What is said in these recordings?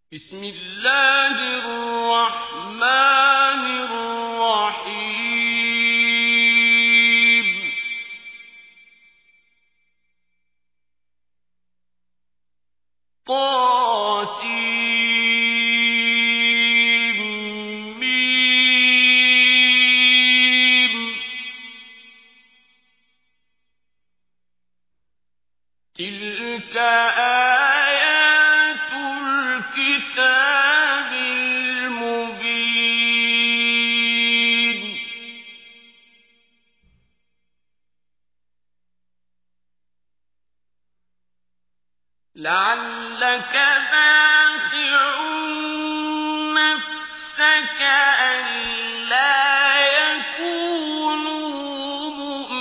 بسم الله الرحمن الرحيم طاسيم تلك آيات الكتاب المبين لعلك باخع نفسك ألا يكونوا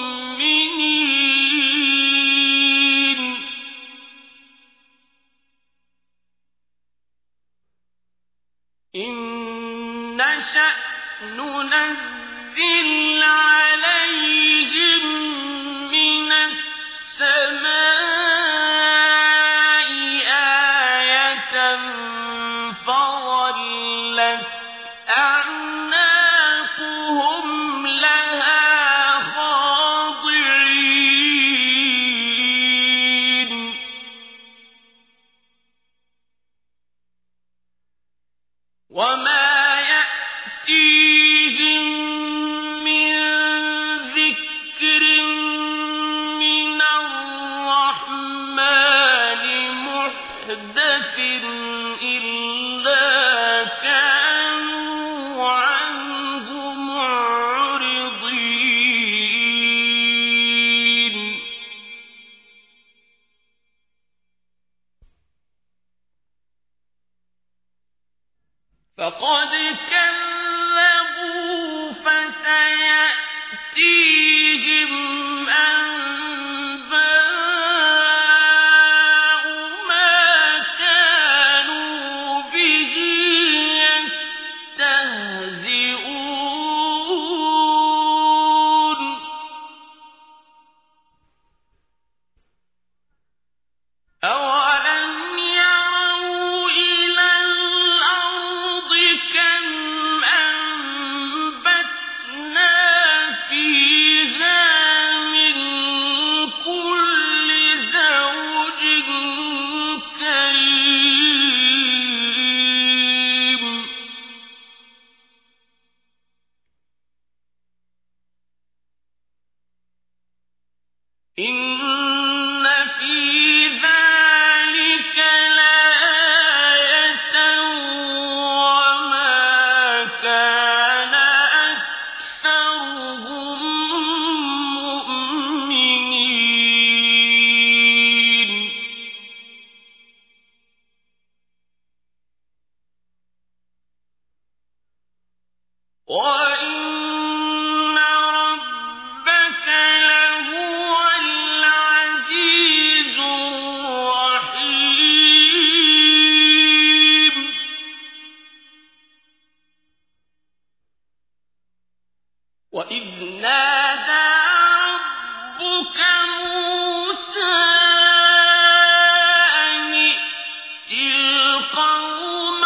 مؤمنين إن نشأ ننزل عليهم من السماء آية فظلت أعناقهم لها خاضعين وما يأتيهم من ذكر من الرحمن محدث إلا كانوا عنه معرضين فقد كذبوا فسيأتيهم أنباء ما كانوا به يستهزئون أولم يروا إلى الأرض كم أنبتنا فيها من كل زوج كريم إن في ذلك لآية وما كان أكثرهم مؤمنين وإن ربك لهو العزيز الرحيم وإذ نادى ربك موسى أن ائت القوم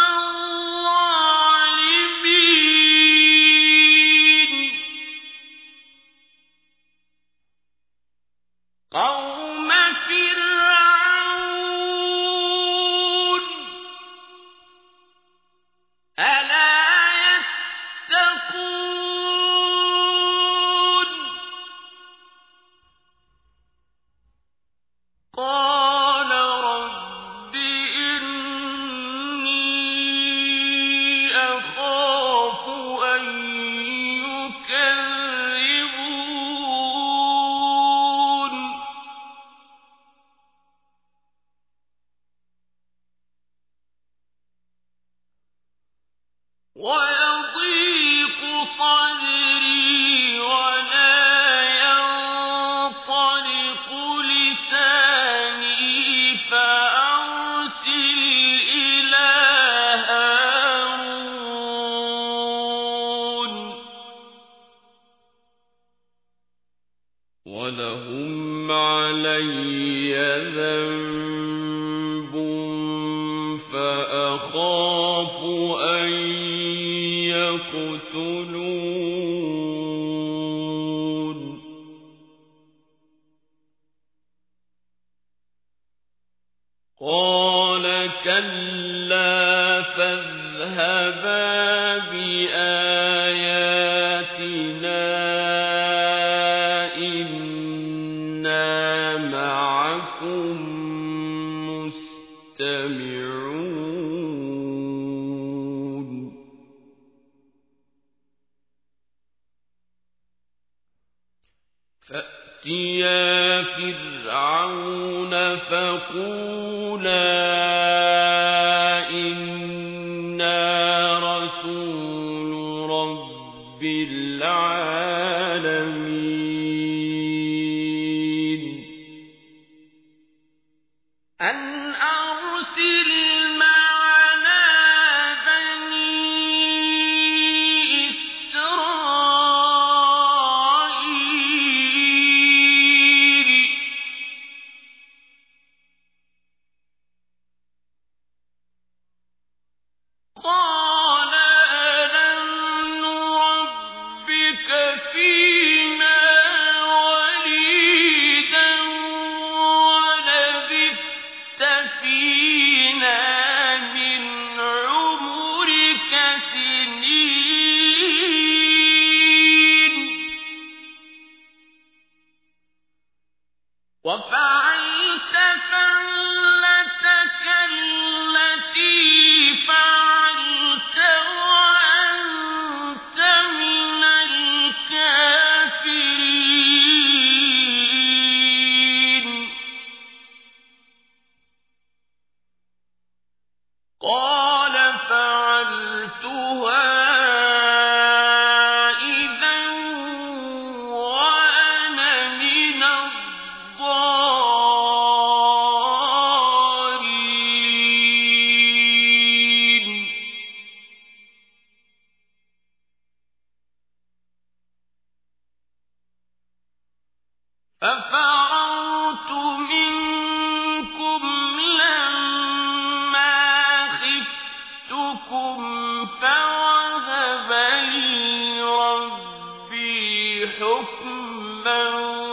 الظالمين قوم فرعون ألا يتقون قال رب إني أخاف أن يكذبون ويضيق صدري ولا ينطلق لساني فأرسل إلى هارون ولهم علي ذنب فأخاف أخاف أن يقتلون قال كلا فاذهبا بآياتنا إنا معكم مستمعون فأتيا فرعون فقولا إنا رسول رب العالمين أن أرسل معنا بني إسرائيل قال ألم نربك فينا وليدا ولبثت فينا من عمرك سنين وفعلت فعلتك التي فعلت وأنت من الكافرين قال فعلتها إذا وأنا من الضالين ففررت منكم لما خفتكم فوهب لي ربي حكما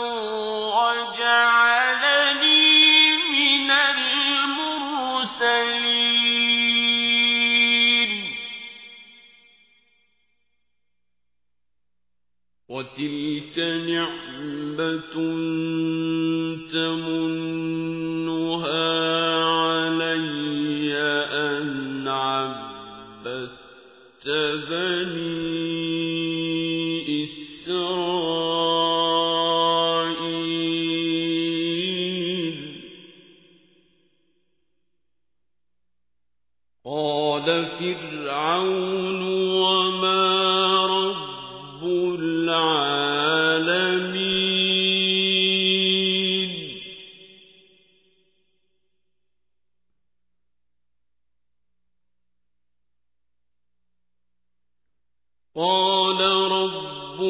وجعلني من المرسلين وتلك نعمة تمنها علي أن عبدت بني إسرائيل قال فرعون وما رب العالمين قال رب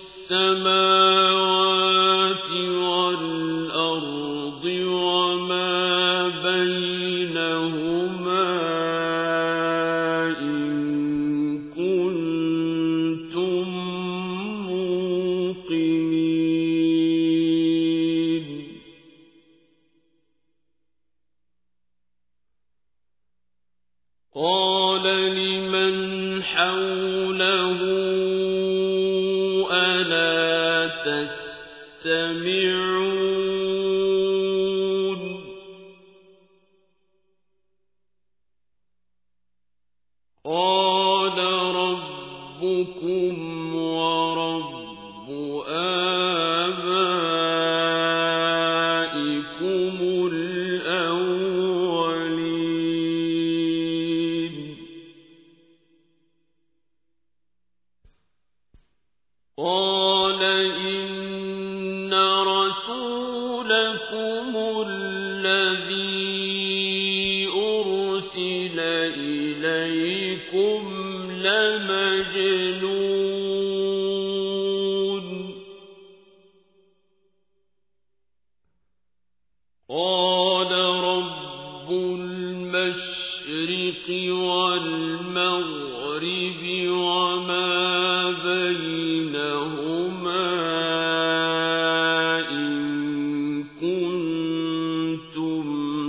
السماوات والأرض وما بينهما إن كنتم موقنين قال لمن حوله ألا تستمعون قال ربكم ورب آبائكم الأولين قال إن رسولكم الذي أرسل إليكم لمجنون قال رب المشرق والمغرب وما بينهما إن كنتم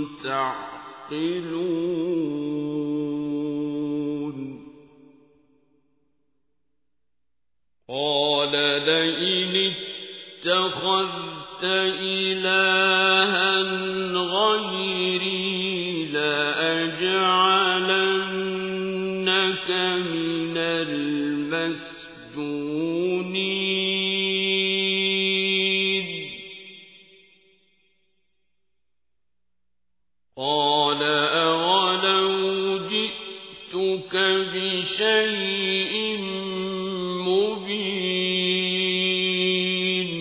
تعقلون قال لئن اتخذت إلها غيري لأجعلنك من المسجونين قال أولو جئتك بشيء مبين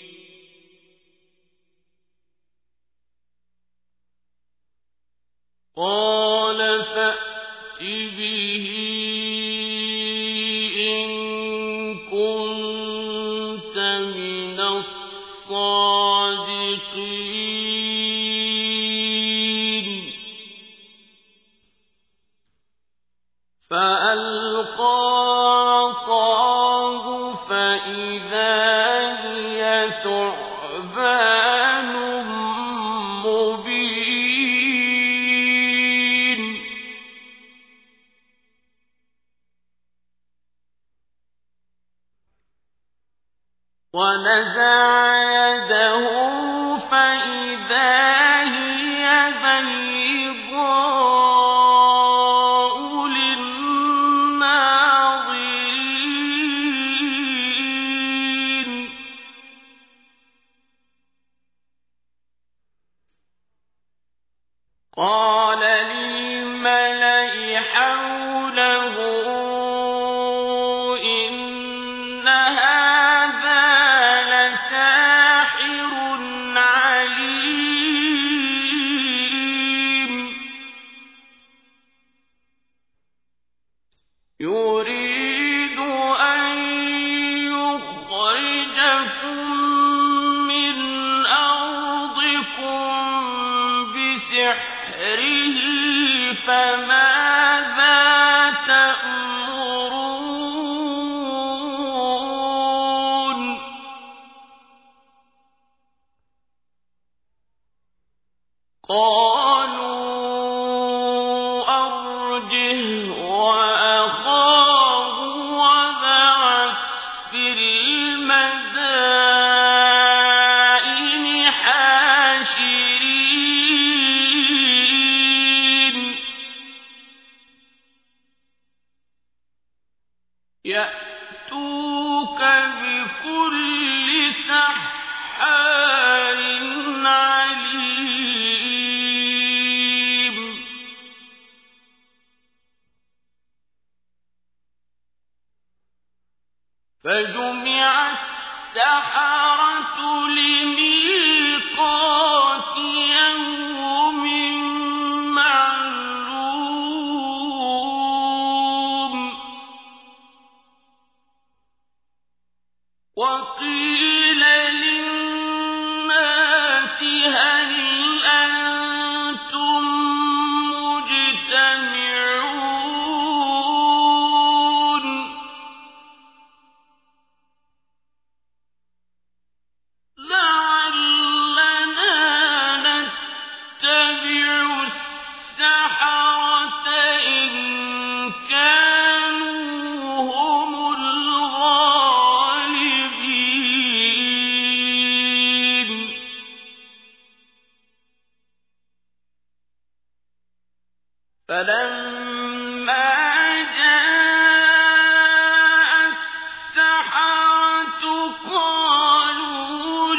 قال فأت به إن كنت من الصادقين فألقى عصاه فإذا هي ثعبان مبين ونزع يده فإذا هي بيضاء للناظرين قال للملأ حوله إن هذا لساحر عليم يريد أن يخرجكم من أرضكم بسحره فماذا تأمرون قالوا أرجه وأخاه وابعث في المدائن حاشرين يأتوك بكل سحار عليم فجمع السحرة لميقات يوم معلوم وقيل للناس هل أنتم مجتمعون لعلنا نتبع السحرة إن كانوا هم الغالبين فلما جاء السحرة قالوا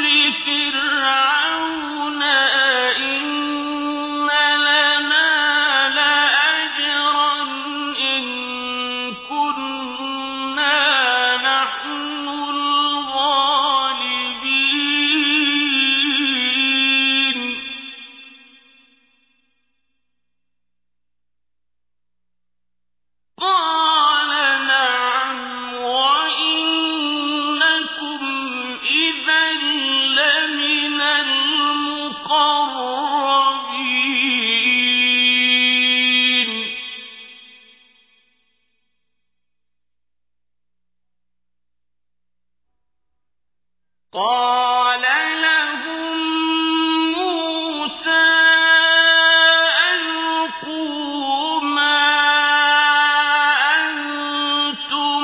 لفرعون أئن لنا لأجرا إن كنا نحن الغالبين قال لهم موسى ألقوا ما أنتم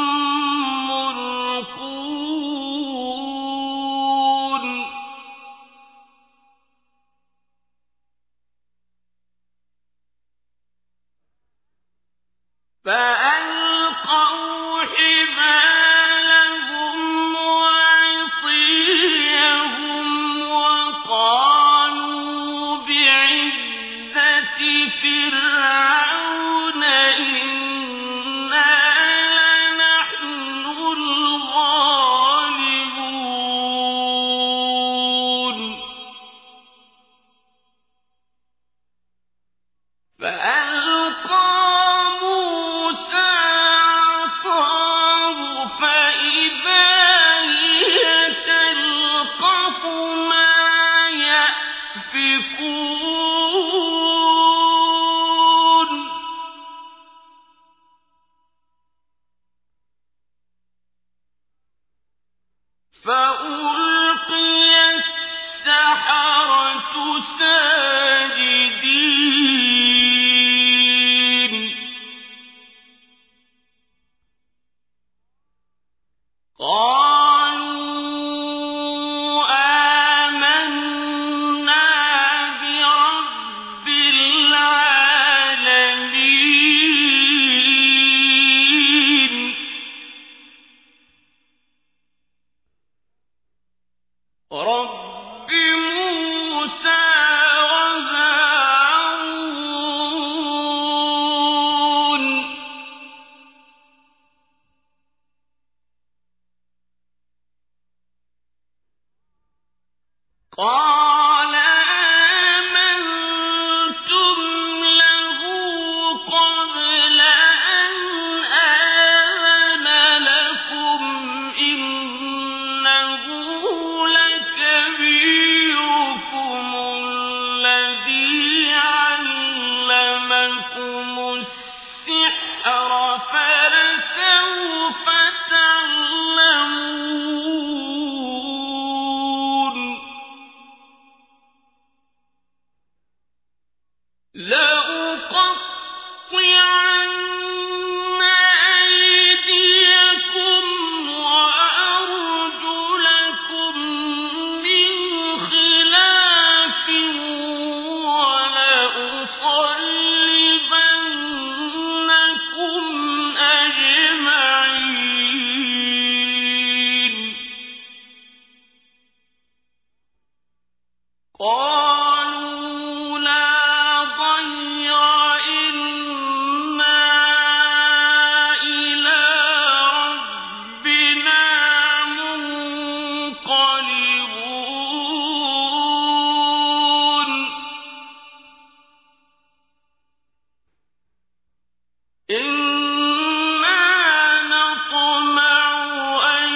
ملقون فألقوا حبالهم وعصيهم وقالوا بعزة فرعون إنا لنحن الغالبون فألقى موسى عصاه فإذا هي تلقف ما يأفكون فألقي السحرة ساجدين قالوا آمنا برب العالمين رب موسى وهارون قال آمنتم له قبل أن آذن لكم إنه لكبيركم الذي علمكم السحر فلسوف تعلمون لأقطعن أيديكم وأرجلكم من خلاف ولأصلبنكم أجمعين قالوا لا ضير إنا إلى ربنا منقلبون إنا نطمع أن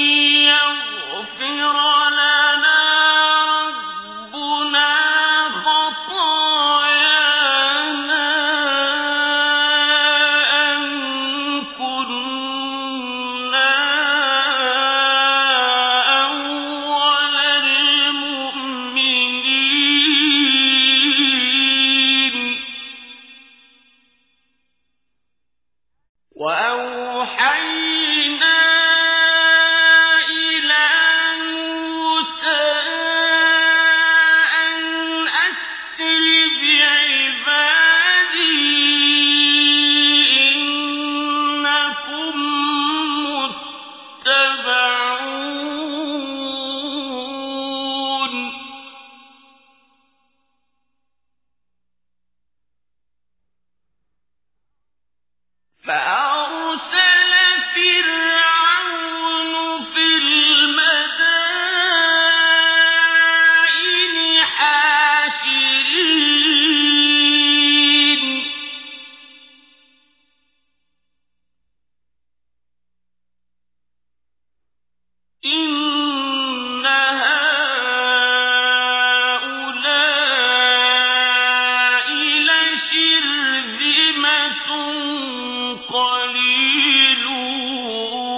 يغفر لنا ربنا خطايانا أن كنا أول المؤمنين وأوحينا إلى موسى أن أسر بعبادي إنكم متبعون فأرسل فرعون في المدائن حاشرين إن هؤلاء لشرذمة قليلون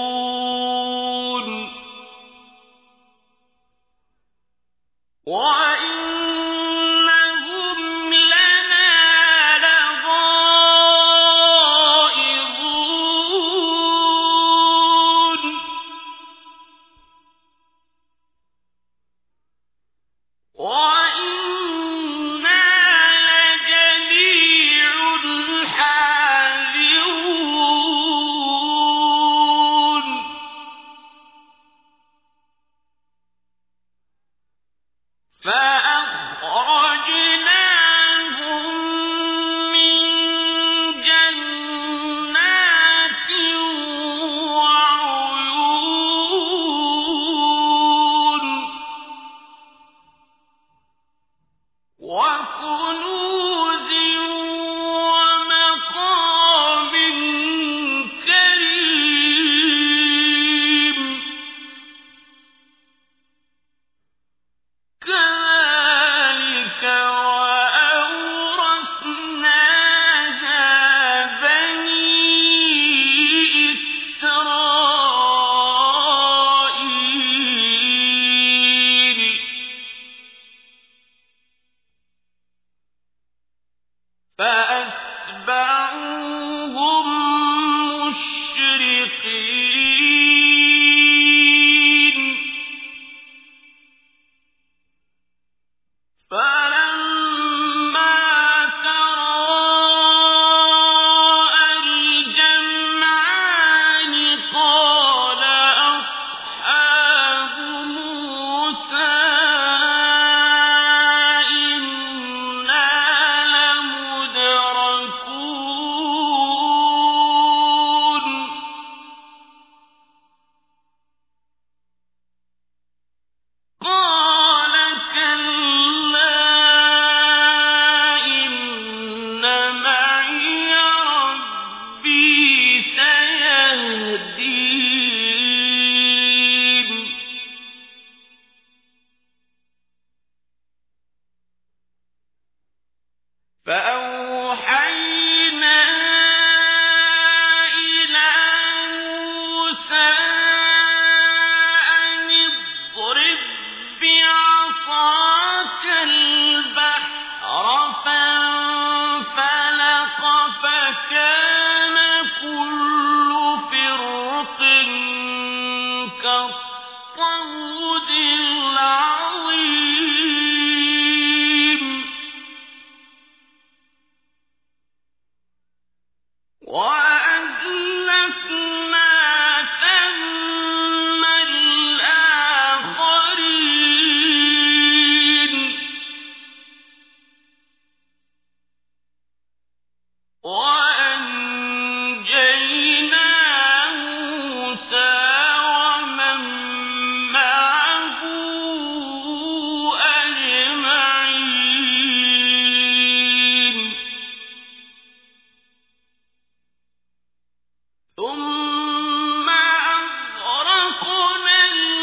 ثم أغرقنا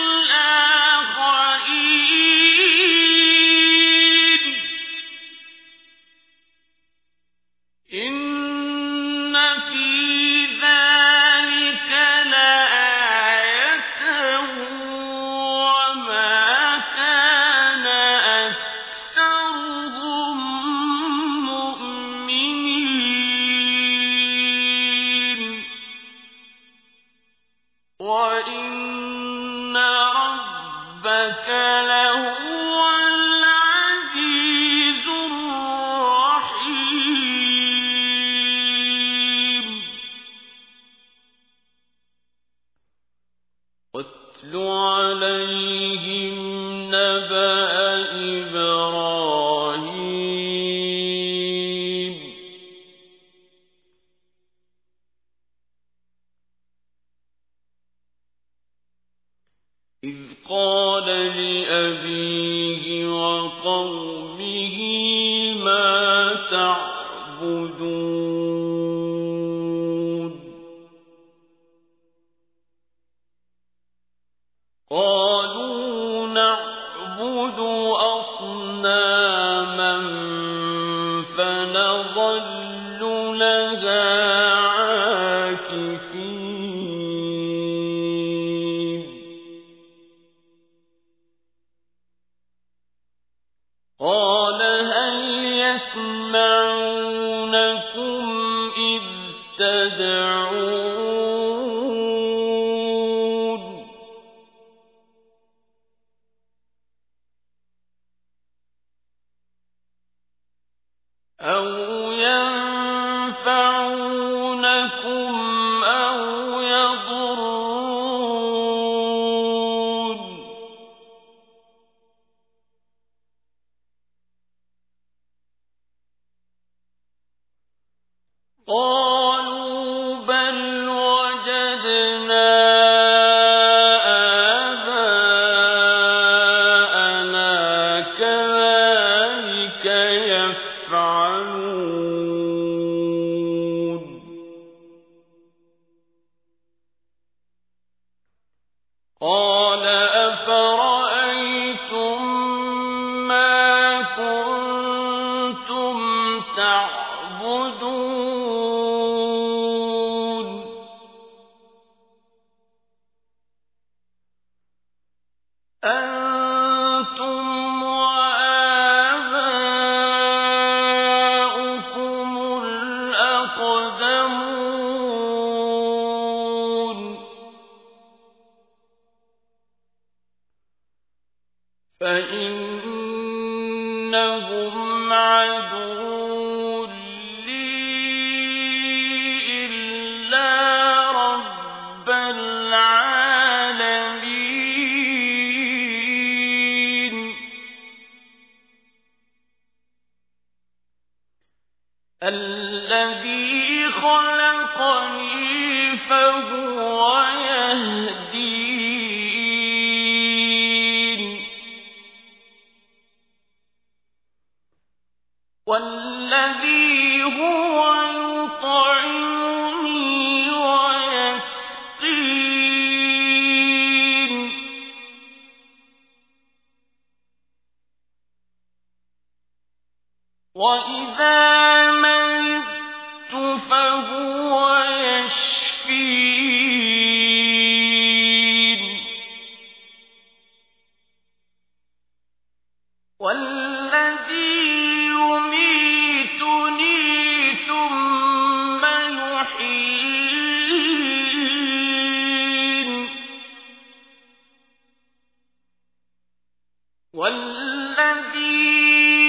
الآخرين إن في ذلك لآية وما كان أكثرهم مؤمنين وإن ربك لهو العزيز الرحيم واتل عليهم نبأ إبراهيم إذ قال لأبيه وقومه ما تعبدون قالوا نعبد أصناما فنظل لها عاكفين قال هل يسمعونكم إذ تدعون أو ينفعونكم أو يضرون قالوا بل وجدنا آباءنا كذلك يفعلون قال أفرأيتم ما كنتم تعبدون أنتم وآباؤكم الأقدمون فإنهم عدو لي إلا رب العالمين الذي خلقني فهو يهدين والذي هو يطعمني ويسقين وإذا مرضت فهو يشفين والذي يميتني ثم يحيين والذي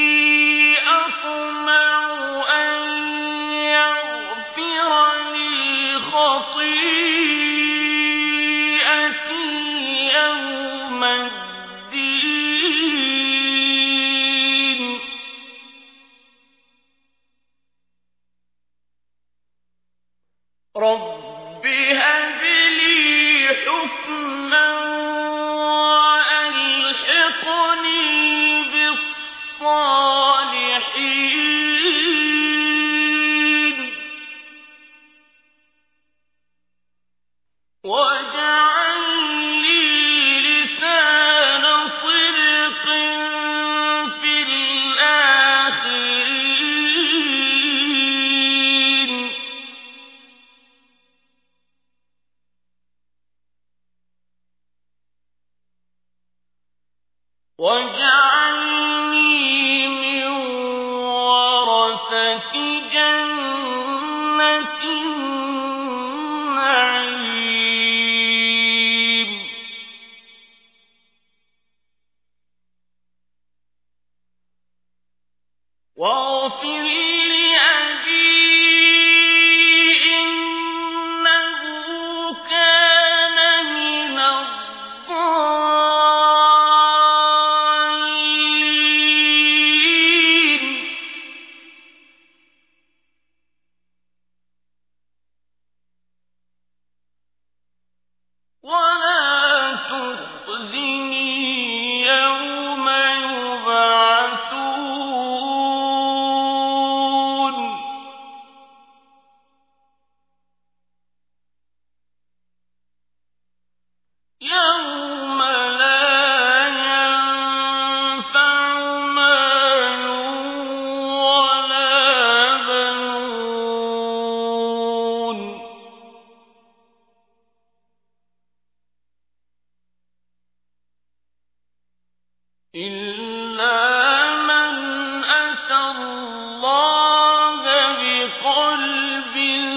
أطمع أن يغفر لي خطيئتي يوم الدين رب هب لي حكما وألحقني بالصالحين واجعل لي لسان صدق في الآخرين واجعلني من ورثة جنة النعيم واغفر لأبي إنه كان من الضالين ولا تخزني يوم يبعثون يوم لا ينفع مال ولا بنون إلا من أتى الله بقلب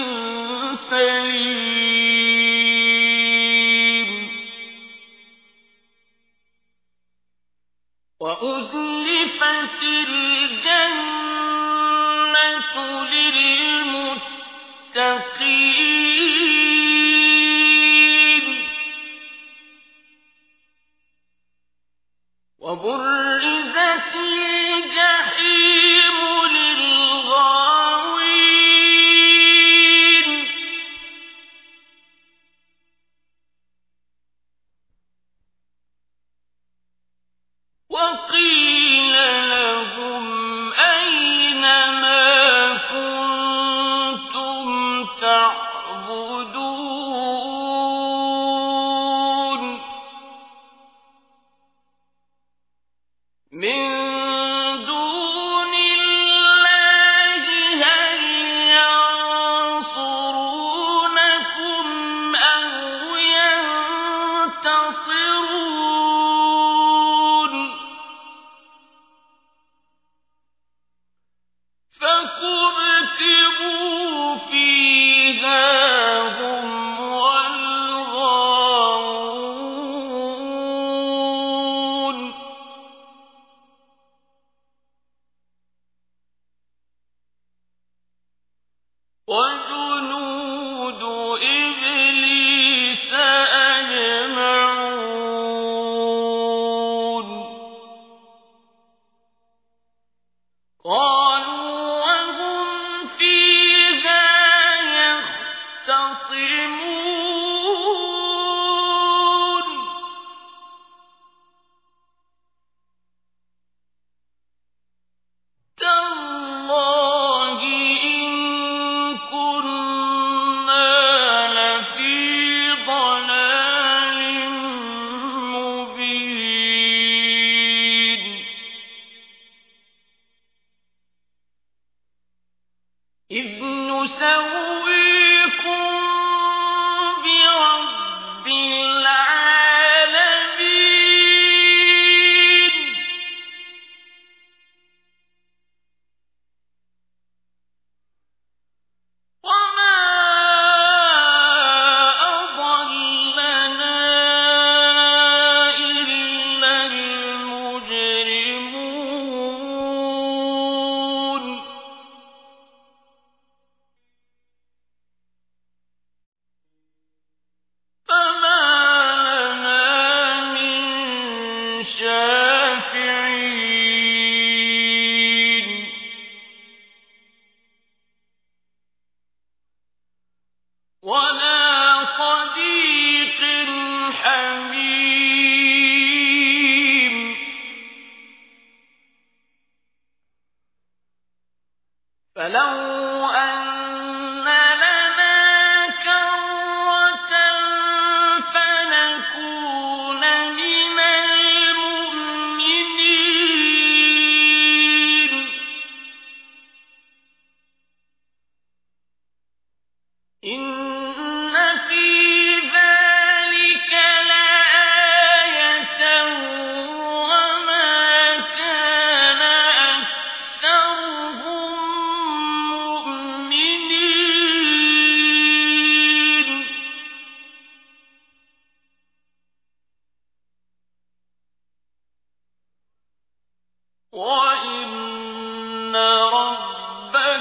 سليم وأزلفت الجنة للمتقين وبرزت الجحيم للغاوين وقيل لهم أين ما كنتم تعبدون من دون الله هل ينصرونكم أو ينتصرون فكبكبوا فيها هم والغاوون وجنود إبليس أجمعون قالوا وهم فيها يختصمون تالله إن كنا لفي ضلال مبين إذ نسويكم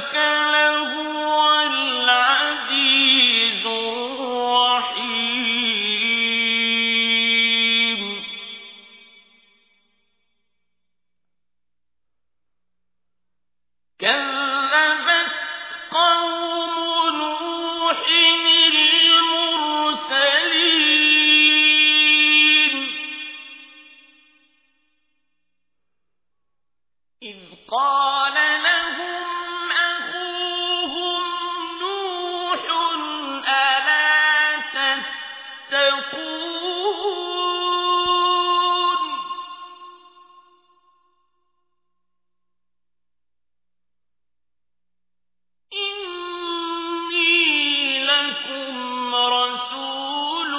إنك لهو العزيز الرحيم كذبت قوم نوح المرسلين إذ قال لهم أخوهم نوح ألا تتقون إني لكم رسول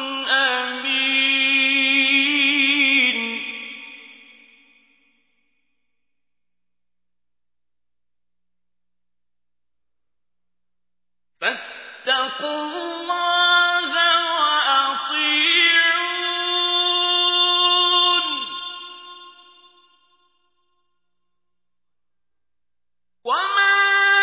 أمين فاتقوا الله وأطيعون وما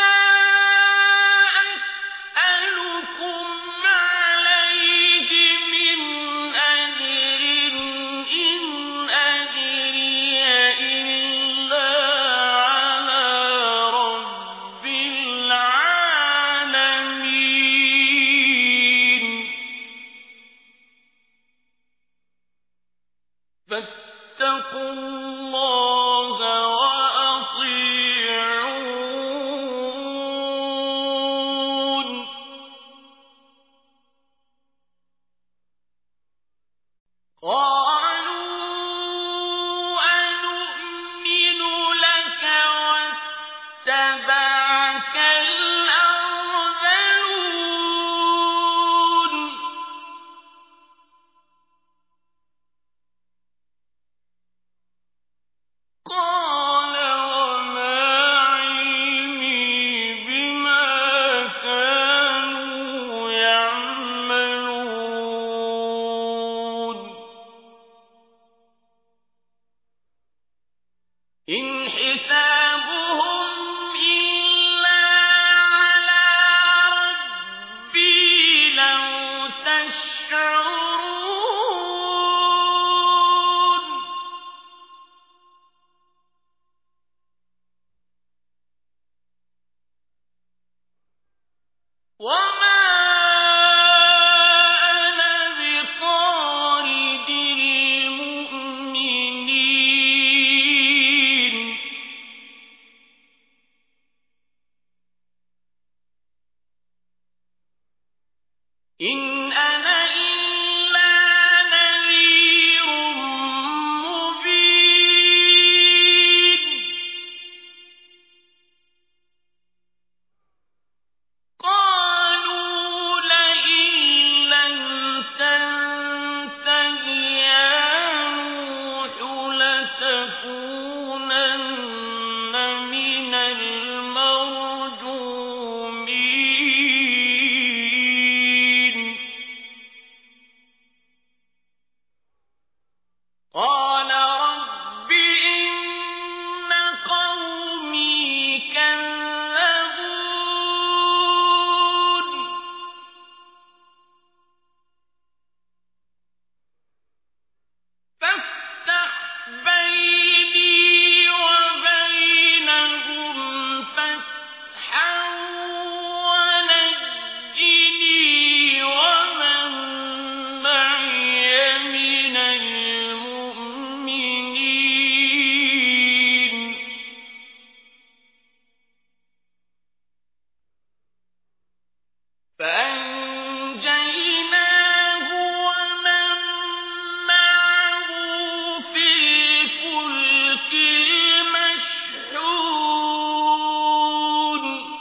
أسألكم عليه من أجر إن أجري إلا على رب العالمين فاتقوا الله وأطيعون قالوا أنؤمن لك واتبعك الأرذلون قال وما علمي بما كانوا يعملون إن حسابهم إلا على ربي لو تشعرون وما أنا بطارد المؤمنين إن أنا إلا نذير مبين قالوا لئن لم تنته يا نوح لتكونن من المرجومين قال رب إن قومي كذبون فافتح بيني وبينهم فتحا ونجني ومن معي من المؤمنين فأنجيناه ومن معه في الفلك المشحون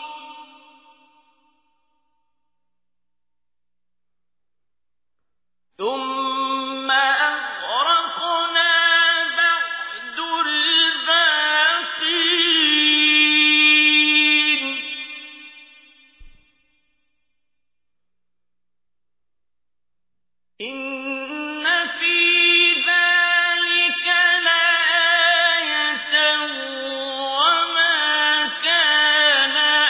ثم أغرقنا بعد الباقين إن في ذلك لآية وما كان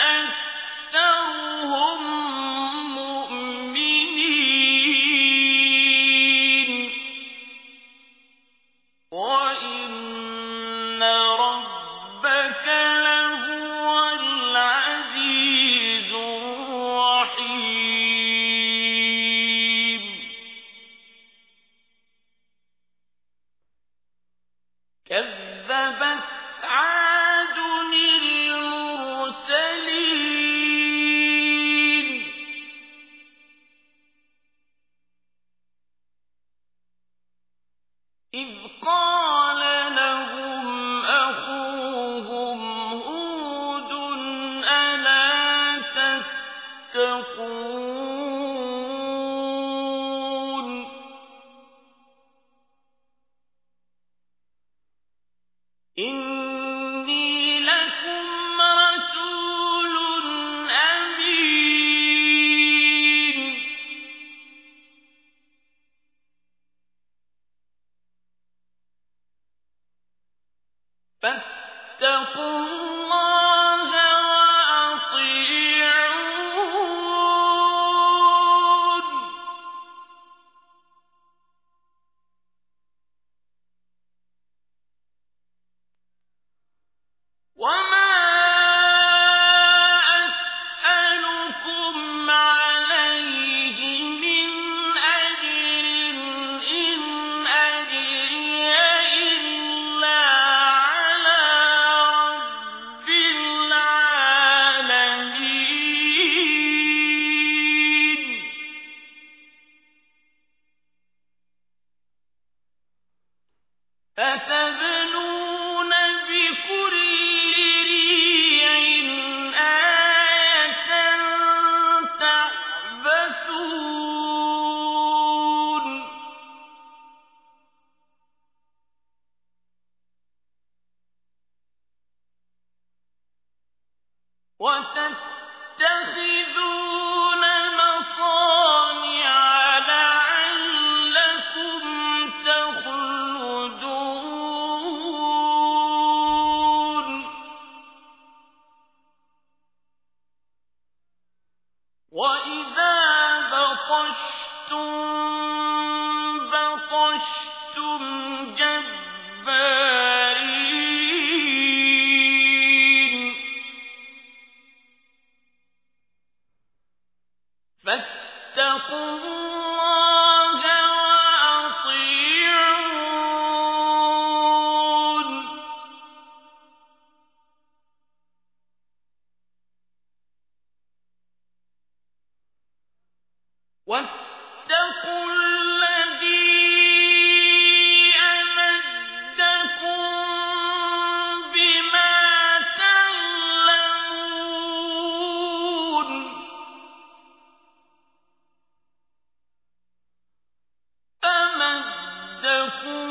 إِنِّي لَكُمْ رَسُولٌ أَمِينٌ فَاتَّقُوا اللَّهَ وَأَطِيعُونِ وَمَا أَسْأَلُكُمْ عَلَيْهِ مِنْ أَجْرٍ إِنْ أَجْرِيَ إِلَّا عَلَىٰ رَبِّ الْعَالَمِينَ أَتَبْنُونَ بِكُلِّ رِيعٍ آيَةً تَعْبَثُونَ وَتَتَّخِذُونَ مَصَانِعَ لَعَلَّكُمْ تَخْلُدُونَ وَإِذَا بَطَشْتُم بَطَشْتُمْ جَبَّارِينَ فَاتَّقُوا اللَّهَ وَأَطِيعُونِ وَاتَّقُوا الَّذِي أَمَدَّكُم بِمَا تَعْلَمُونَ أَمَدَّكُم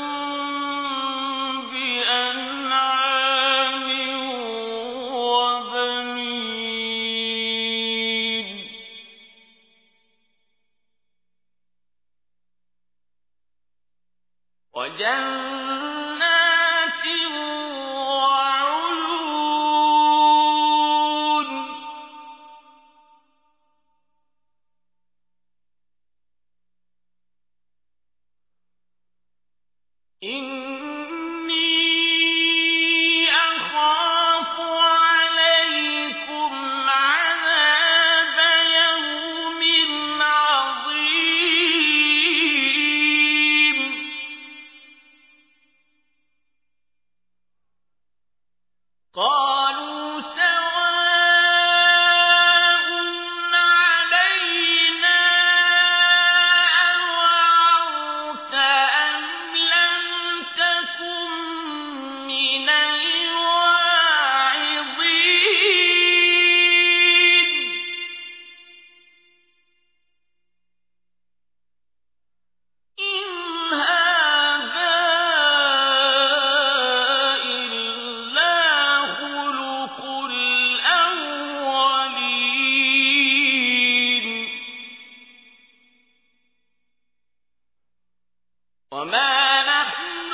بِأَنْعَامٍ وَبَنِينَ وَجَنَّاتٍ وَعُيُونٍ إِنِّي أَخَافُ عَلَيْكُمْ عَذَابَ يَوْمٍ عَظِيمٍ قَالُوا سَوَاءٌ عَلَيْنَا أَوَعَظْتَ أَمْ لَمْ تَكُن مِّنَ الْوَاعِظِينَ إِنْ هَٰذَا إِلَّا خُلُقُ الْأَوَّلِينَ وَمَا نَحْنُ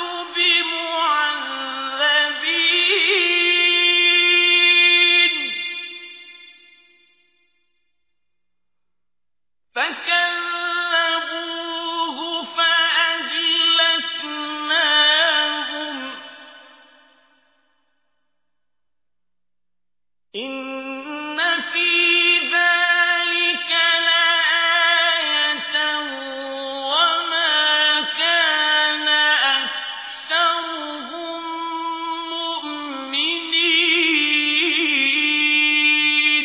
بِمُعَذَّبِينَ فَكَذَّبُوهُ فَأَهْلَكْنَاهُمْ إِنَّ فِي ذَٰلِكَ لَآيَةً وَمَا كَانَ أَكْثَرُهُم مُّؤْمِنِينَ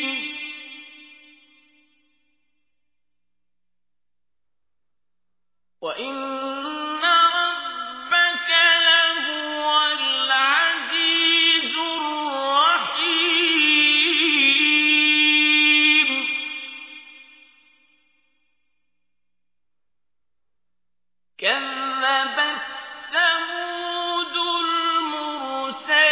وَإِنَّ رَبَّكَ لَهُوَ الْعَزِيزُ الرَّحِيمُ كَذَّبَتْ ثَمُودُ الْمُرْسَلِينَ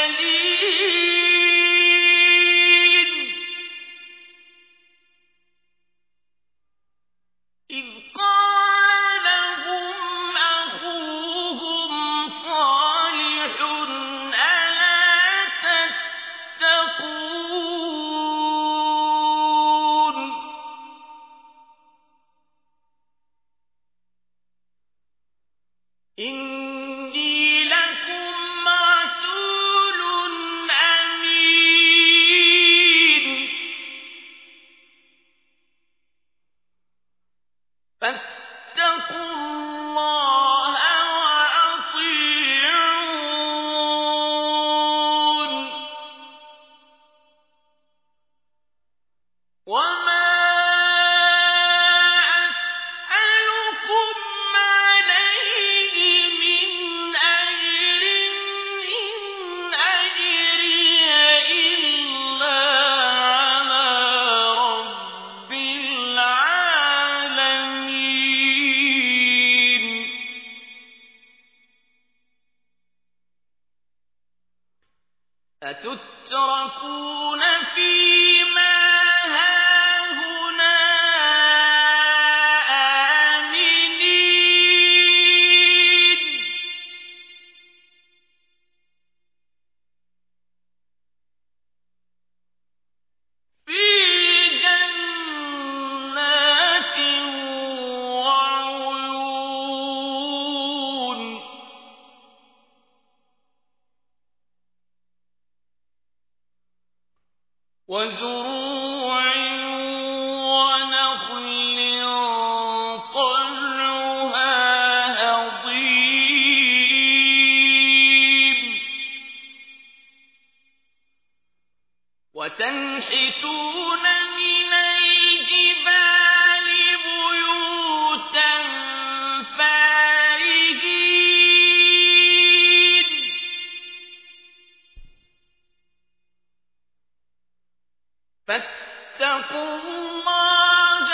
إِنِّي لَكُمْ رَسُولٌ أَمِينٌ فَاتَّقُوا اللَّهَ وَأَطِيعُونِ وَمَا أَسْأَلُكُمْ عَلَيْهِ مِنْ أَجْرٍ إِنْ أَجْرِيَ إِلَّا عَلَىٰ رَبِّ الْعَالَمِينَ أَتُتْرَكُونَ فِيمَا هَاهُنَا آمِنِينَ فِي جَنَّاتٍ وَعُيُونٍ وَزُرُوعٍ وَنَخْلٍ طَلْعُهَا هَضِيمٌ وَتَنْحِتُونَ مِنَ الْجِبَالِ بُيُوتًا فَارِهِينَ فَاتَّقُوا اللَّهَ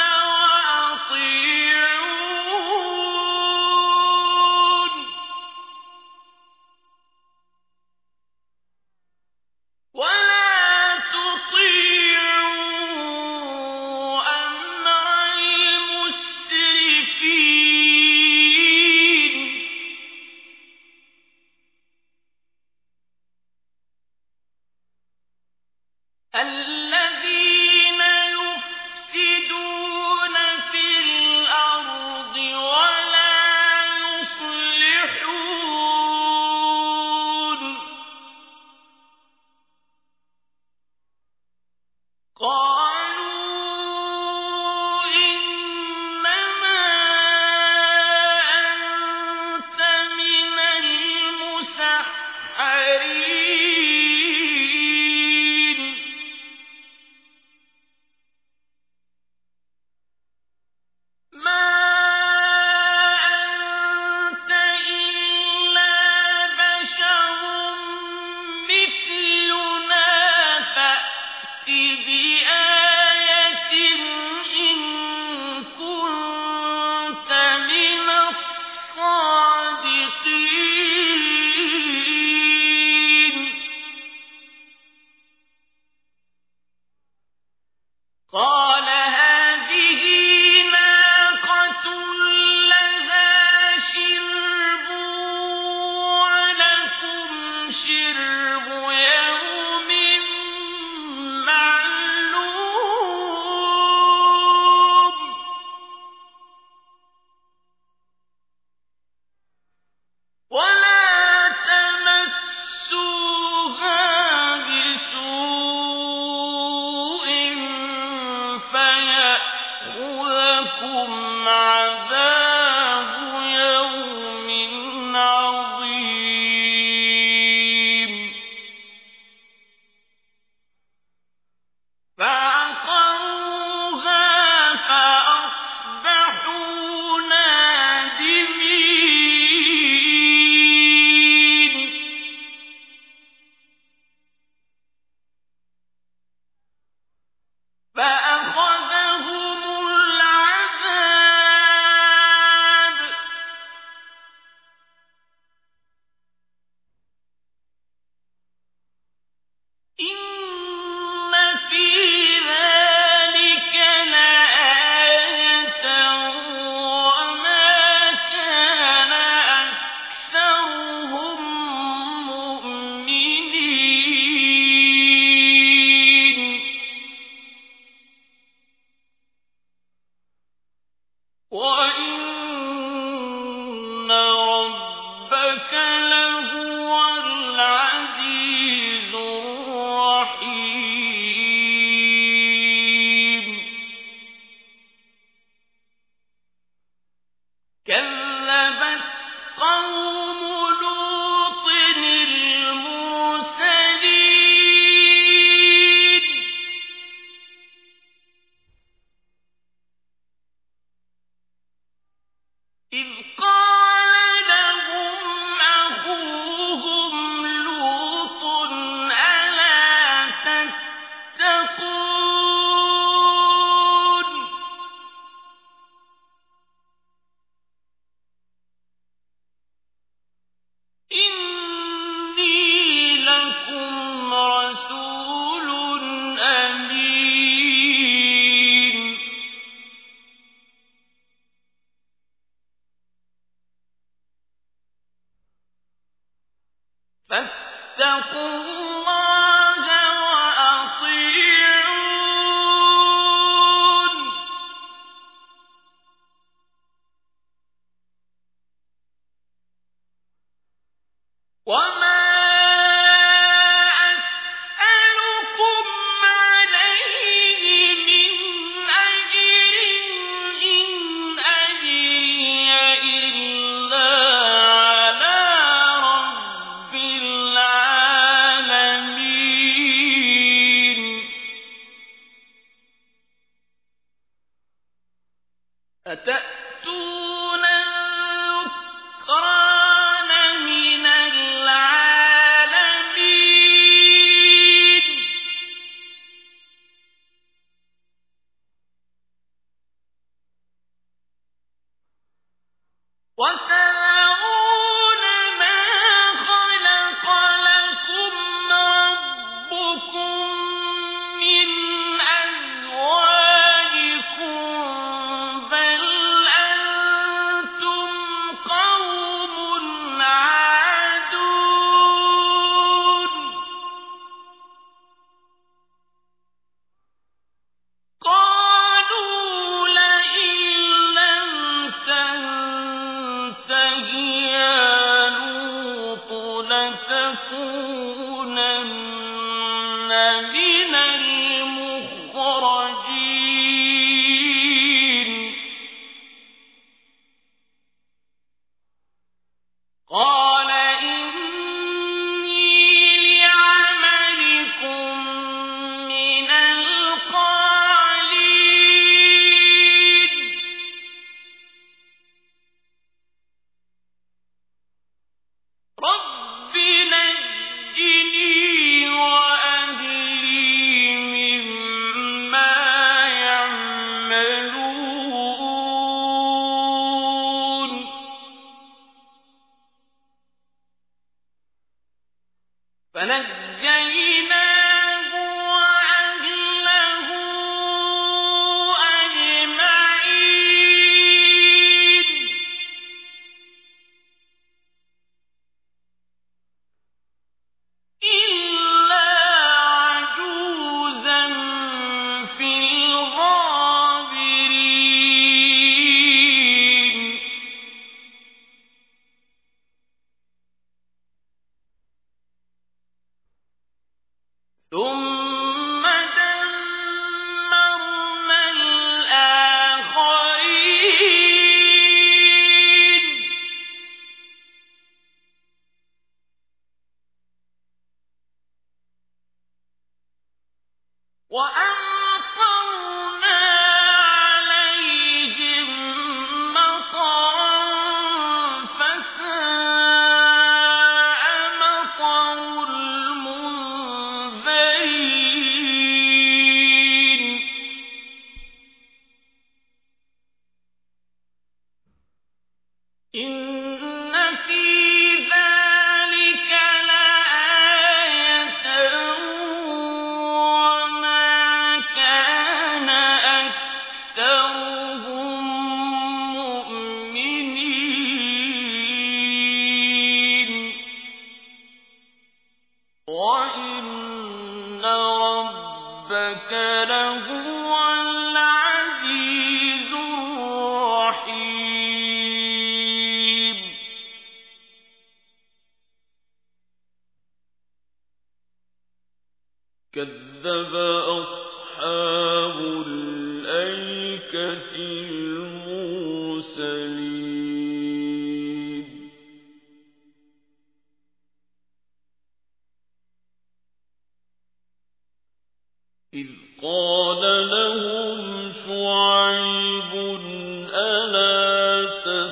وَأَطِيعُونِ وَلَا تُطِيعُوا أَمْرَ الْمُسْرِفِينَ الَّذِينَ يُفْسِدُونَ فِي الْأَرْضِ وَلَا يُصْلِحُونَ قَالُوا إِنَّمَا أَنتَ مِنَ الْمُسَحَّرِينَ مَا أَنتَ إِلَّا بَشَرٌ مِثْلُنَا فَأْتِ بِآيَةٍ إِن كُنتَ مِنَ الصَّادِقِينَ قَالَ هَٰذِهِ نَاقَةٌ لَّهَا شِرْبٌ وَلَكُمْ شِرْبُ يَوْمٍ مَّعْلُومٍ وَلَا تَمَسُّوهَا بِسُوءٍ فَيَأْخُذَكُمْ عَذَابُ يَوْمٍ عَظِيمٍ فَعَقَرُوهَا فَأَصْبَحُوا نَادِمِينَ فَأَخَذَهُمُ الْعَذَابُ إِنَّ فِي ذَلِكَ لَآيَةً وَمَا كَانَ أَكْثَرُهُم مُّؤْمِنِينَ وَإِنَّ رَبَّكَ كذبت قوم لوط المرسلين إذ قال لهم أخوهم لوط ألا تتقون إني لكم رسول أمين فاتقوا الله وأطيعون وما أسألكم عليه من أجر إن أجري إلا على رب العالمين أتأتون الذكران من العالمين وتذرون ما خلق لكم ربكم من أزواجكم بل أنتم قوم عادون قالوا لئن لم تنته يا لوط لتكونن من المخرجين قال إني لعملكم من القالين رب نجني وأهلي مما يعملون فنجيناه وأهله أجمعين إلا عجوزا في الغابرين ثم دمرنا الآخرين وأمطرنا عليهم مطرا فساء مطر المنذرين إن في ذلك لآية وما كان أكثرهم مؤمنين وإن ربك لهو العزيز الرحيم كذب أصحاب الأيكة المرسلين أفلا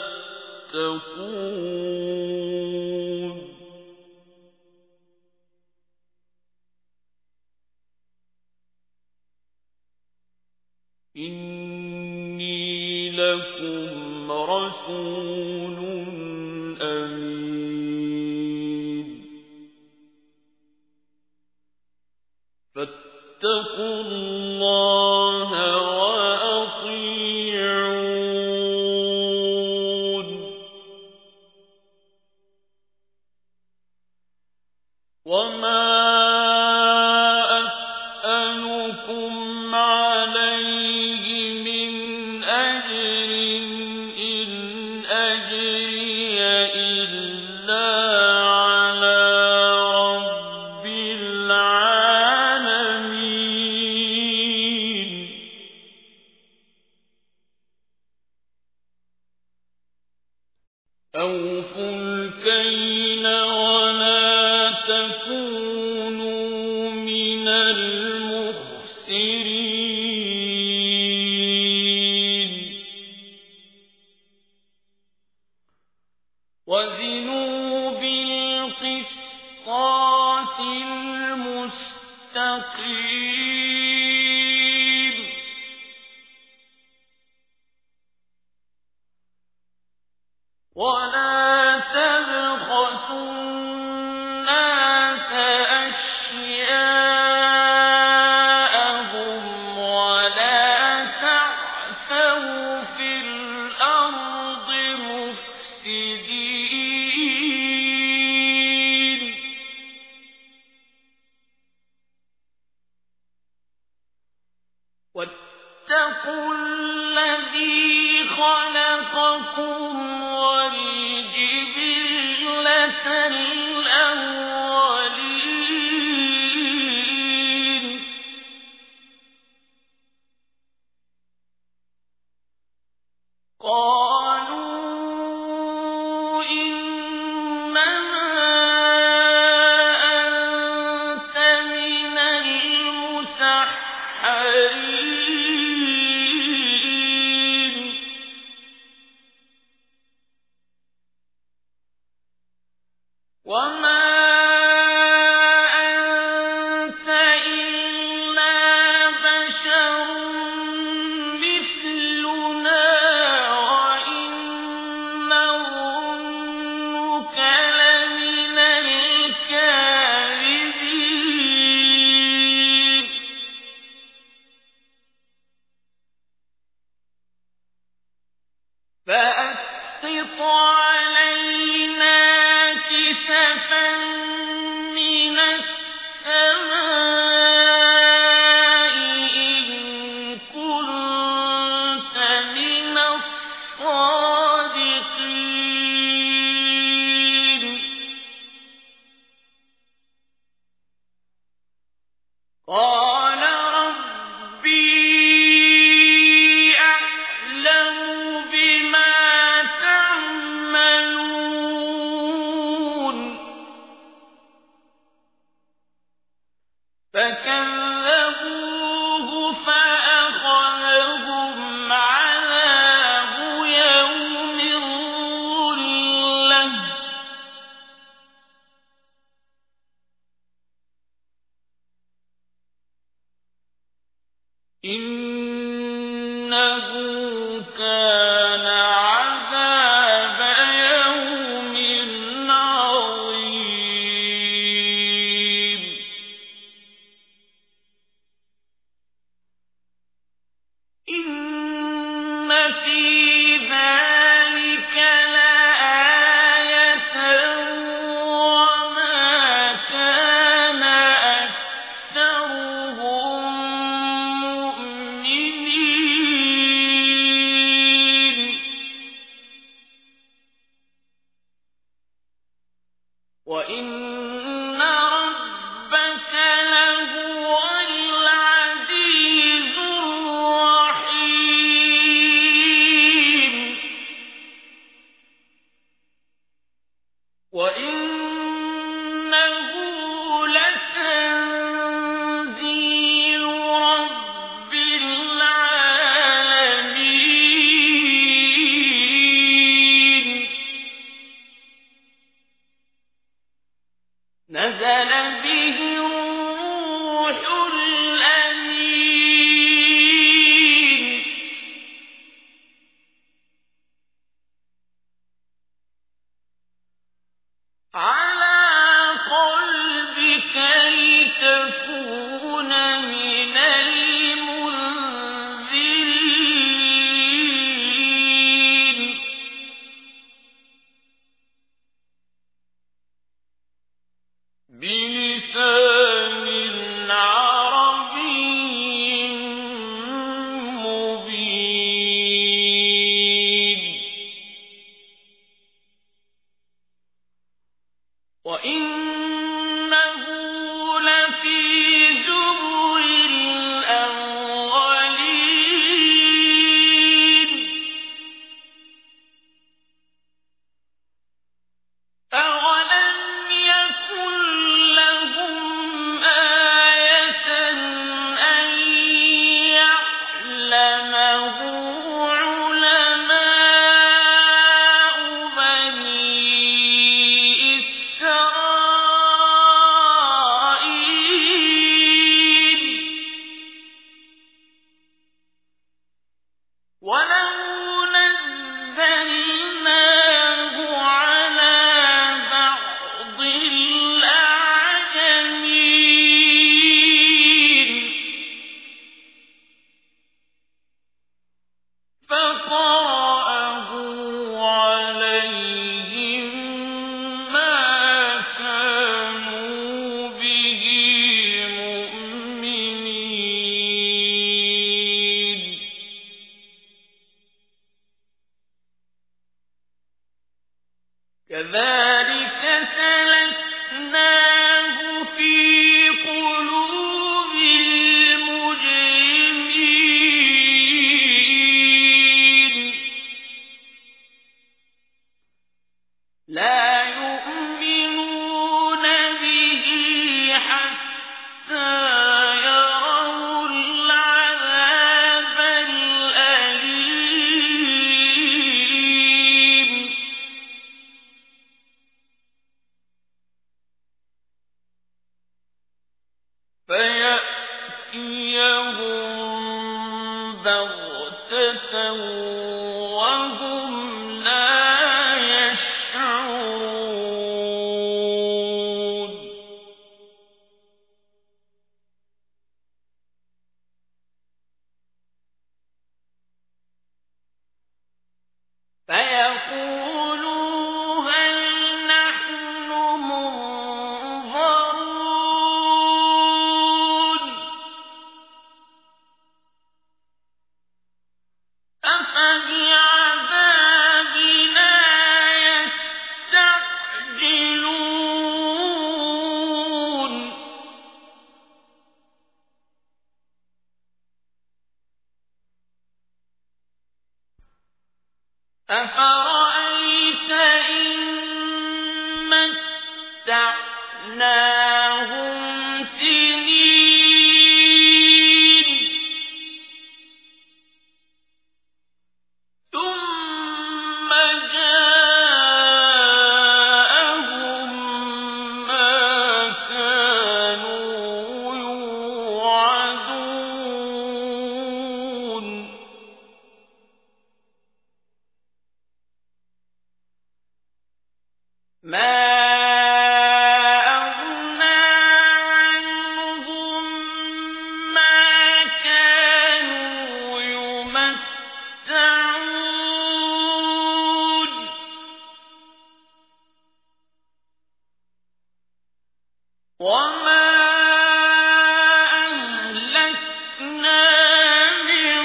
تتقون إني لكم رسول أمين فاتقوا الله وأطيعون وما أسألكم عليه من أجر إن أجري إلا على رب العالمين أوفوا الكيل ولا تكونوا من المخسرين وزنوا بالقسطاس المستقيم ولا تبخسوا الناس أشياءهم ولا تعثوا في الأرض مفسدين واتقوا الذي خلقكم والجبلة الأولين قالوا إنما أنت من المسحرين وما أنت إلا بشر مثلنا وإن نظنك لمن الكاذبين فأسقط علينا كسفا من السماء إن كنت من الصادقين قال ربي أعلم بما تعملون فكذبوه فأخذهم عذاب يوم الظلة إنه كان عذاب يوم عظيم إن في ذلك لآية وما كان أكثرهم مؤمنين وإن ربك لهو العزيز الرحيم كذلك سلكناه في قلوب المجرمين لا يؤمنون به حتى يروا العذاب الأليم فيأتيهم بغتة وهم لا يشعرون فيقولوا هل نحن منظرون أفبعذابنا يستعجلون أفرأيت إن متعناهم سنين ثم جاءهم ما كانوا يوعدون ما أغنى عنهم ما كانوا يمتعون وما أهلكنا من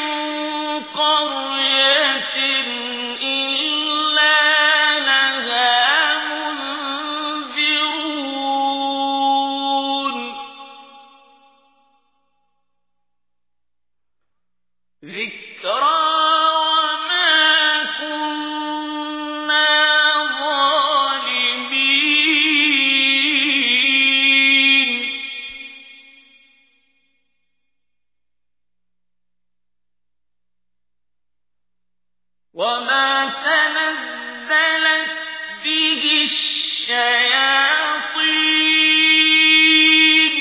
قرية إلا لها منذرون ذكرى وما كنا ظالمين وما تنزلت به الشياطين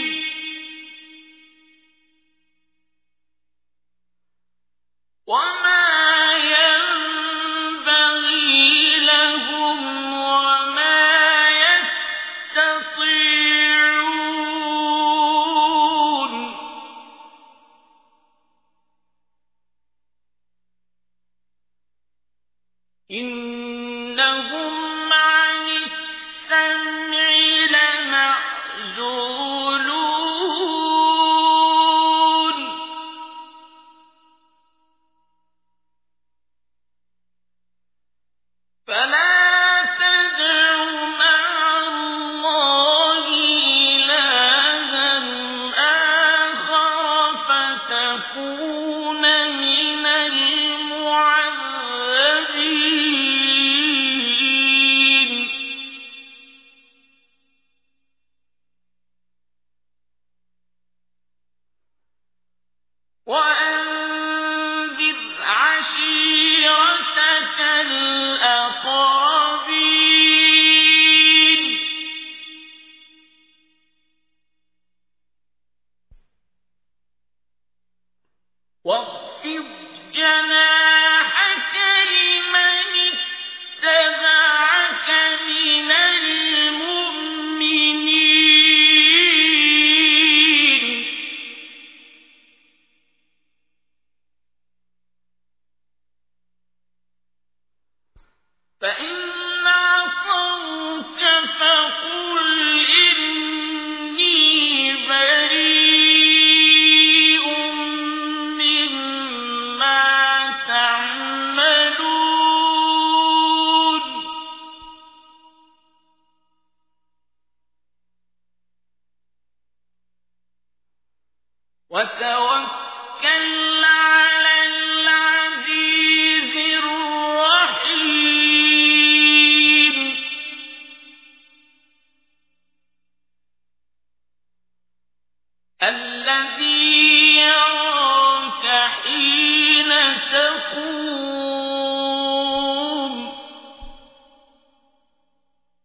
وما ينبغي لهم وما يستطيعون إنهم عن السمع لمعزولون فلا تدع مع الله إلها آخر فتكون من المعذبين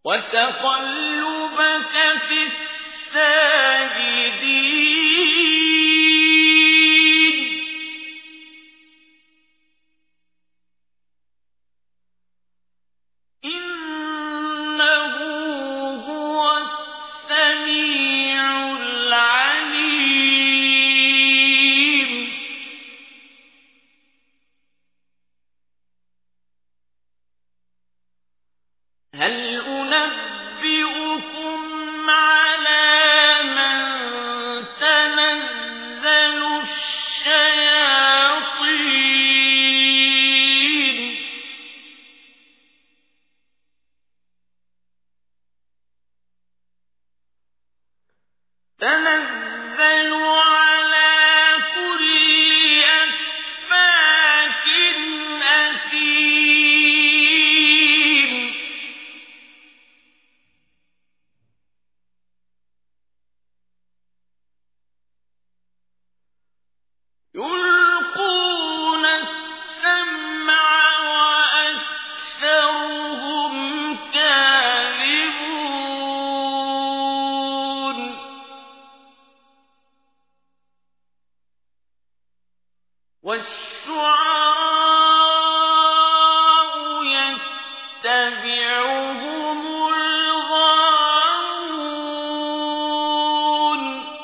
وتقلبك في الساجدين إنه هو السميع العليم هل أنبئكم على من تنزل الشياطين تنزل على كل أفاك أثيم يلقون السمع وأكثرهم كاذبون والشعراء يتبعهم الغاوون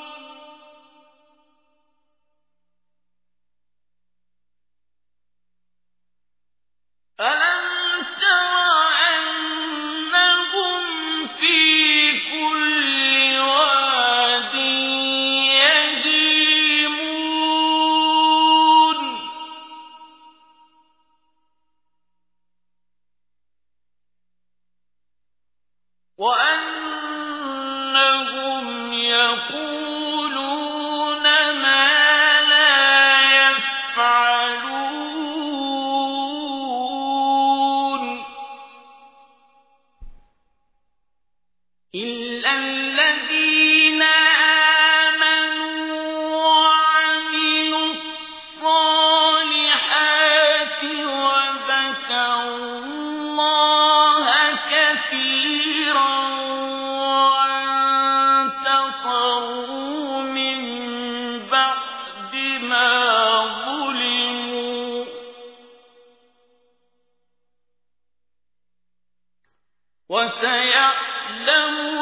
ألم تر أنهم في كل واد يهيمون وأنهم يقولون ما لا يفعلون إلا الذين آمنوا وعملوا الصالحات وذكروا الله كثيرا وانتصروا من بعد ما ظلموا وسيعلمون